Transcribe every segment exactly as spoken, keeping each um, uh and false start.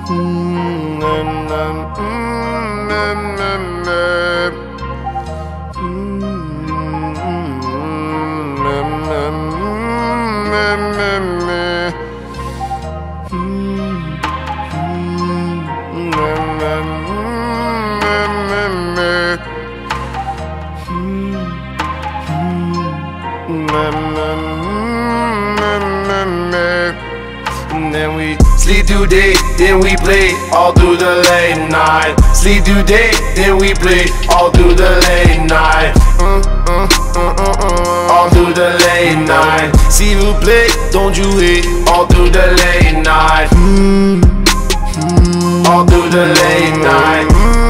And then we sleep through day, then we play all through the late night. Sleep through day, then we play all through the late night. Uh, uh, uh, uh, uh, all through the late night. See you play, don't you hate? All through the late night. Mm, mm, all through the late night.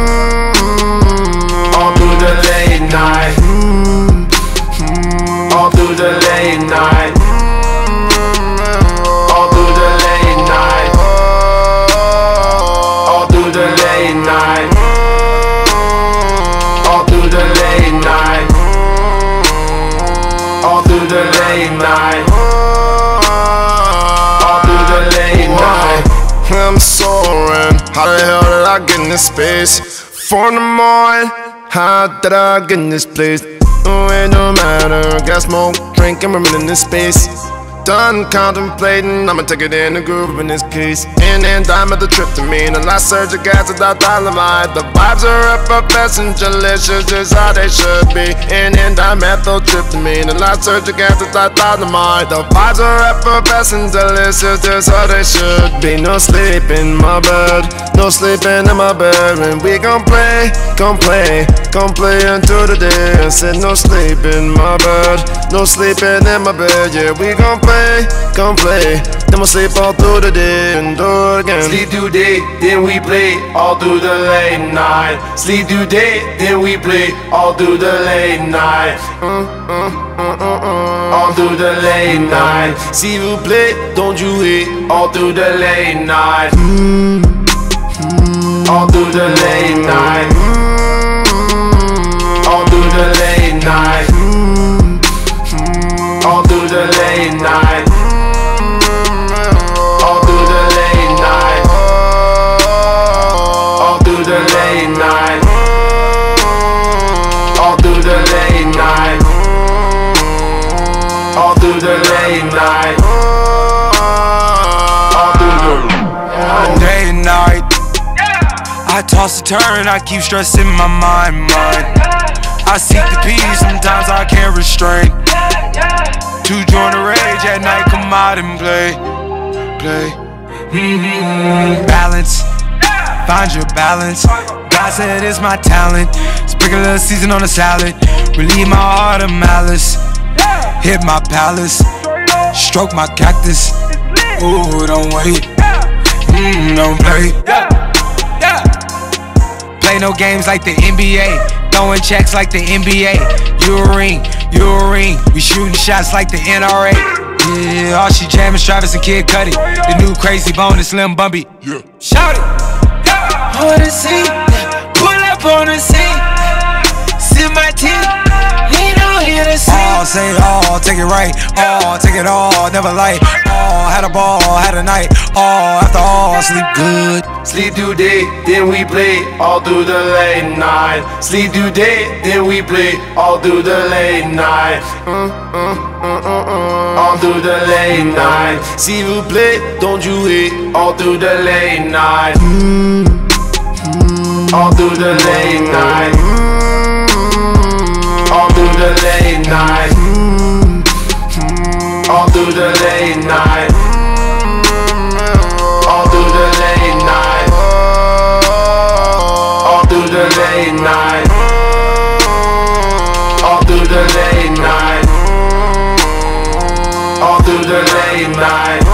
Mm, all through the late night. Mm, mm, all through the late night. All through the late night, all through the late night, all through the late night. I'm soaring. How the hell did I get in this space? Four in the morning. How did I get in this place? Oh, it don't matter. Got smoke, drink, and we're in this space. Done contemplating, I'ma take it in the groove in this case. In and dime at the tryptamine, the last surge of gas without dynamite. The vibes are effervescent, delicious, just how they should be. In and dime methyltryptamine, the last surge of gas without dynamite. The vibes are effervescent, delicious, just how they should be. No sleep in my bed, no sleeping in my bed. And we gon' play, gon' play, gon' play until the day. I said no sleep in my bed, no sleeping in my bed. Yeah, we gon' play. Come play, then we'll sleep all through the day and do it again. Sleep through day, then we play all through the late night. Sleep through day, then we play all through the late night. Uh, uh, uh, uh, uh. All through the late night. See you play, don't you hate? All through the late night. Mm, mm, all through the late night. Mm, all through the late night. Mm, mm, all through the late night. All through the late night. All through the late night. All through the late night. All through the late night. All through the day and night. I toss and turn, I keep stressing my mind, mind. I seek the peace, sometimes I can't restrain. To join the rage at night, come out and play, play. Mm-hmm. Balance, find your balance. God said it's my talent. Sprinkle a little season on the salad. Relieve my heart of malice. Hit my palace, stroke my cactus. Ooh, don't wait, mm, don't play. Play no games like the N B A. Throwing checks like the N B A. You a ring, you a ring. We shooting shots like the N R A. Yeah, all she jamming, Travis and Kid Cudi. The new Crazy Bone and Slim Bumpy. Yeah. Shout it. On the scene, pull up on the scene. Sip my tea, lean on here to see. All say it all, take it right. All, take it all, never light. All, had a ball, had a night. All, after all, sleep good. Sleep through day, then we play all through the late night. Sleep through day, then we play all through the late night. Uh, uh, uh, uh, uh. All through the late night. See you play, don't you hate? All through the late night. Mm, mm, all through the late night. Mm, all through the late night. Mm, mm, all through the late night. All through the late night. All through the late night. All through the late night. All through the late night.